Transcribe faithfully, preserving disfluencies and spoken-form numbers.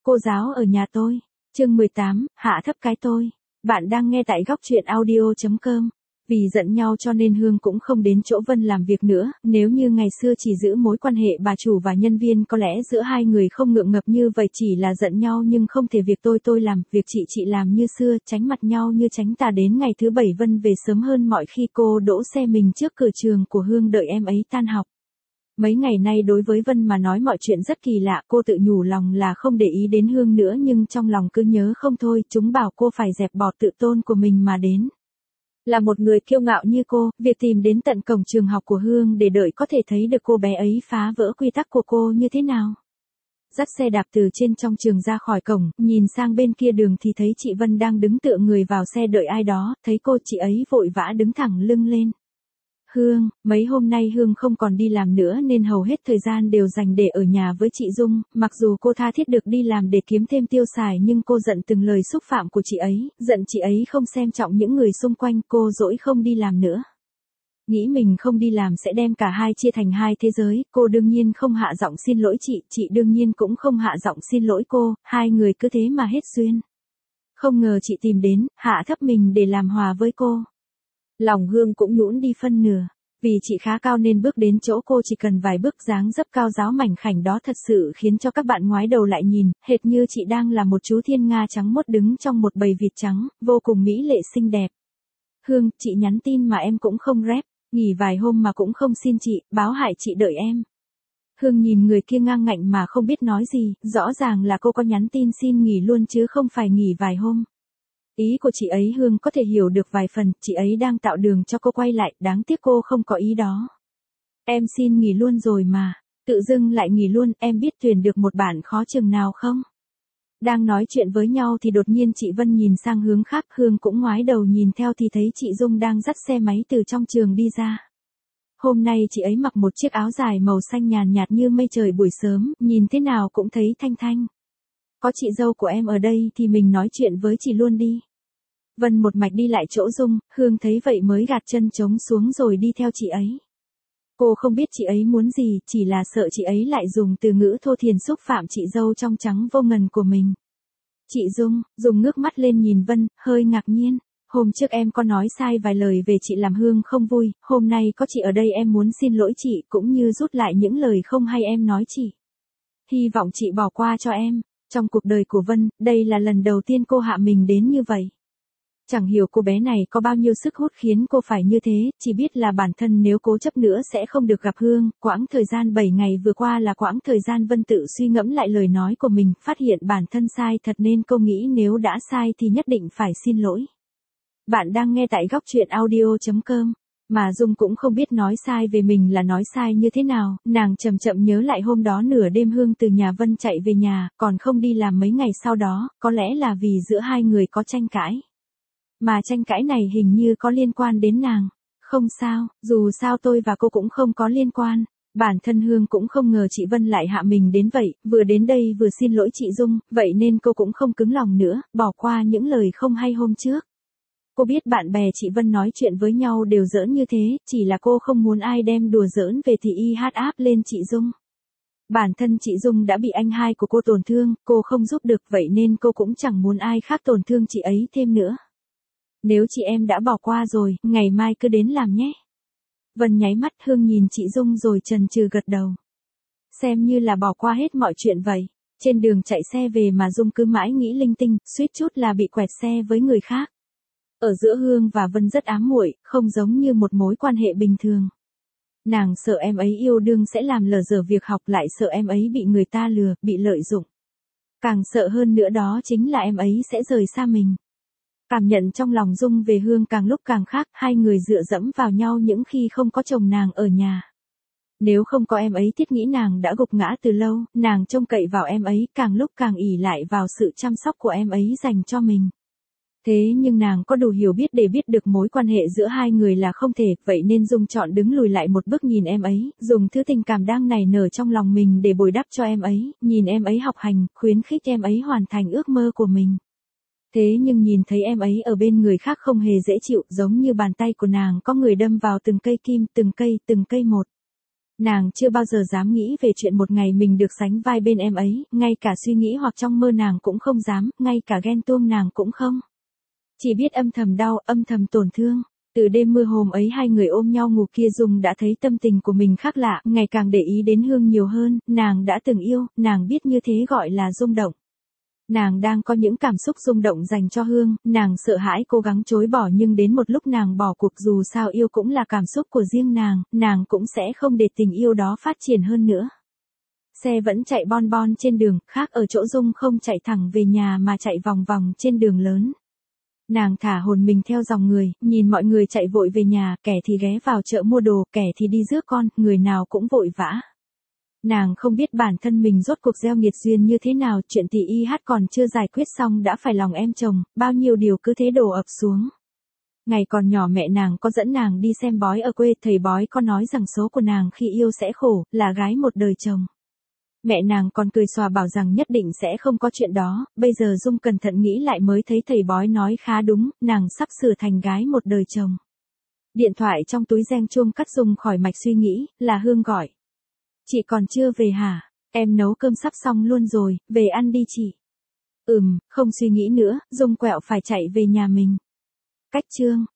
Cô giáo ở nhà tôi. Chương mười tám, hạ thấp cái tôi. Bạn đang nghe tại góc truyện audio chấm com. Vì giận nhau cho nên Hương cũng không đến chỗ Vân làm việc nữa, nếu như ngày xưa chỉ giữ mối quan hệ bà chủ và nhân viên có lẽ giữa hai người không ngượng ngập như vậy, chỉ là giận nhau nhưng không thể việc tôi tôi làm, việc chị chị làm như xưa, tránh mặt nhau như tránh tà. Đến ngày thứ bảy Vân về sớm hơn mọi khi, cô đỗ xe mình trước cửa trường của Hương đợi em ấy tan học. Mấy ngày nay đối với Vân mà nói mọi chuyện rất kỳ lạ, cô tự nhủ lòng là không để ý đến Hương nữa nhưng trong lòng cứ nhớ không thôi, chúng bảo cô phải dẹp bỏ tự tôn của mình mà đến. Là một người kiêu ngạo như cô, việc tìm đến tận cổng trường học của Hương để đợi có thể thấy được cô bé ấy phá vỡ quy tắc của cô như thế nào. Dắt xe đạp từ trên trong trường ra khỏi cổng, nhìn sang bên kia đường thì thấy chị Vân đang đứng tựa người vào xe đợi ai đó, thấy cô chị ấy vội vã đứng thẳng lưng lên. Hương, mấy hôm nay Hương không còn đi làm nữa nên hầu hết thời gian đều dành để ở nhà với chị Dung, mặc dù cô tha thiết được đi làm để kiếm thêm tiêu xài nhưng cô giận từng lời xúc phạm của chị ấy, giận chị ấy không xem trọng những người xung quanh, cô dỗi không đi làm nữa. Nghĩ mình không đi làm sẽ đem cả hai chia thành hai thế giới, cô đương nhiên không hạ giọng xin lỗi chị, chị đương nhiên cũng không hạ giọng xin lỗi cô, hai người cứ thế mà hết duyên. Không ngờ chị tìm đến, hạ thấp mình để làm hòa với cô. Lòng Hương cũng nhũn đi phân nửa, vì chị khá cao nên bước đến chỗ cô chỉ cần vài bước, dáng dấp cao ráo mảnh khảnh đó thật sự khiến cho các bạn ngoái đầu lại nhìn, hệt như chị đang là một chú thiên nga trắng mốt đứng trong một bầy vịt trắng, vô cùng mỹ lệ xinh đẹp. Hương, chị nhắn tin mà em cũng không rep, nghỉ vài hôm mà cũng không xin chị, báo hại chị đợi em. Hương nhìn người kia ngang ngạnh mà không biết nói gì, rõ ràng là cô có nhắn tin xin nghỉ luôn chứ không phải nghỉ vài hôm. Ý của chị ấy Hương có thể hiểu được vài phần, chị ấy đang tạo đường cho cô quay lại, đáng tiếc cô không có ý đó. Em xin nghỉ luôn rồi mà, tự dưng lại nghỉ luôn, em biết tuyển được một bạn khó chừng nào không? Đang nói chuyện với nhau thì đột nhiên chị Vân nhìn sang hướng khác, Hương cũng ngoái đầu nhìn theo thì thấy chị Dung đang dắt xe máy từ trong trường đi ra. Hôm nay chị ấy mặc một chiếc áo dài màu xanh nhàn nhạt như mây trời buổi sớm, nhìn thế nào cũng thấy thanh thanh. Có chị dâu của em ở đây thì mình nói chuyện với chị luôn đi. Vân một mạch đi lại chỗ Dung, Hương thấy vậy mới gạt chân trống xuống rồi đi theo chị ấy. Cô không biết chị ấy muốn gì, chỉ là sợ chị ấy lại dùng từ ngữ thô thiển xúc phạm chị dâu trong trắng vô ngần của mình. Chị Dung, Dung ngước mắt lên nhìn Vân, hơi ngạc nhiên. Hôm trước em có nói sai vài lời về chị làm Hương không vui, hôm nay có chị ở đây em muốn xin lỗi chị cũng như rút lại những lời không hay em nói chị. Hy vọng chị bỏ qua cho em. Trong cuộc đời của Vân, đây là lần đầu tiên cô hạ mình đến như vậy. Chẳng hiểu cô bé này có bao nhiêu sức hút khiến cô phải như thế, chỉ biết là bản thân nếu cố chấp nữa sẽ không được gặp Hương. Quãng thời gian bảy ngày vừa qua là quãng thời gian Vân tự suy ngẫm lại lời nói của mình, phát hiện bản thân sai thật nên cô nghĩ nếu đã sai thì nhất định phải xin lỗi. Bạn đang nghe tại góc truyện audio chấm com. Mà Dung cũng không biết nói sai về mình là nói sai như thế nào, nàng chậm chậm nhớ lại hôm đó nửa đêm Hương từ nhà Vân chạy về nhà, còn không đi làm mấy ngày sau đó, có lẽ là vì giữa hai người có tranh cãi. Mà tranh cãi này hình như có liên quan đến nàng. Không sao, dù sao tôi và cô cũng không có liên quan. Bản thân Hương cũng không ngờ chị Vân lại hạ mình đến vậy, vừa đến đây vừa xin lỗi chị Dung, vậy nên cô cũng không cứng lòng nữa, bỏ qua những lời không hay hôm trước. Cô biết bạn bè chị Vân nói chuyện với nhau đều giỡn như thế, chỉ là cô không muốn ai đem đùa giỡn về thì y hát áp lên chị Dung. Bản thân chị Dung đã bị anh hai của cô tổn thương, cô không giúp được vậy nên cô cũng chẳng muốn ai khác tổn thương chị ấy thêm nữa. Nếu chị em đã bỏ qua rồi, ngày mai cứ đến làm nhé. Vân nháy mắt, Hương nhìn chị Dung rồi chần chừ gật đầu. Xem như là bỏ qua hết mọi chuyện vậy. Trên đường chạy xe về mà Dung cứ mãi nghĩ linh tinh, suýt chút là bị quẹt xe với người khác. Ở giữa Hương và Vân rất ám muội, không giống như một mối quan hệ bình thường. Nàng sợ em ấy yêu đương sẽ làm lờ dở việc học, lại sợ em ấy bị người ta lừa, bị lợi dụng. Càng sợ hơn nữa đó chính là em ấy sẽ rời xa mình. Cảm nhận trong lòng Dung về Hương càng lúc càng khác, hai người dựa dẫm vào nhau những khi không có chồng nàng ở nhà. Nếu không có em ấy thiết nghĩ nàng đã gục ngã từ lâu, nàng trông cậy vào em ấy, càng lúc càng ỷ lại vào sự chăm sóc của em ấy dành cho mình. Thế nhưng nàng có đủ hiểu biết để biết được mối quan hệ giữa hai người là không thể, vậy nên Dung chọn đứng lùi lại một bước nhìn em ấy, dùng thứ tình cảm đang nảy nở trong lòng mình để bồi đắp cho em ấy, nhìn em ấy học hành, khuyến khích em ấy hoàn thành ước mơ của mình. Thế nhưng nhìn thấy em ấy ở bên người khác không hề dễ chịu, giống như bàn tay của nàng có người đâm vào từng cây kim, từng cây, từng cây một. Nàng chưa bao giờ dám nghĩ về chuyện một ngày mình được sánh vai bên em ấy, ngay cả suy nghĩ hoặc trong mơ nàng cũng không dám, ngay cả ghen tuông nàng cũng không. Chỉ biết âm thầm đau, âm thầm tổn thương. Từ đêm mưa hôm ấy hai người ôm nhau ngủ kia Dung đã thấy tâm tình của mình khác lạ, ngày càng để ý đến Hương nhiều hơn, nàng đã từng yêu, nàng biết như thế gọi là rung động. Nàng đang có những cảm xúc rung động dành cho Hương, nàng sợ hãi cố gắng chối bỏ nhưng đến một lúc nàng bỏ cuộc dù sao yêu cũng là cảm xúc của riêng nàng, nàng cũng sẽ không để tình yêu đó phát triển hơn nữa. Xe vẫn chạy bon bon trên đường, khác ở chỗ Dung không chạy thẳng về nhà mà chạy vòng vòng trên đường lớn. Nàng thả hồn mình theo dòng người, nhìn mọi người chạy vội về nhà, kẻ thì ghé vào chợ mua đồ, kẻ thì đi rước con, người nào cũng vội vã. Nàng không biết bản thân mình rốt cuộc gieo nghiệt duyên như thế nào, chuyện tỷ y hát còn chưa giải quyết xong đã phải lòng em chồng, bao nhiêu điều cứ thế đổ ập xuống. Ngày còn nhỏ mẹ nàng có dẫn nàng đi xem bói ở quê, thầy bói có nói rằng số của nàng khi yêu sẽ khổ, là gái một đời chồng. Mẹ nàng còn cười xòa bảo rằng nhất định sẽ không có chuyện đó, bây giờ Dung cẩn thận nghĩ lại mới thấy thầy bói nói khá đúng, nàng sắp sửa thành gái một đời chồng. Điện thoại trong túi reng chuông cắt Dung khỏi mạch suy nghĩ, là Hương gọi. Chị còn chưa về hả? Em nấu cơm sắp xong luôn rồi, về ăn đi chị. Ừm, không suy nghĩ nữa, Dung quẹo phải chạy về nhà mình. Cách chương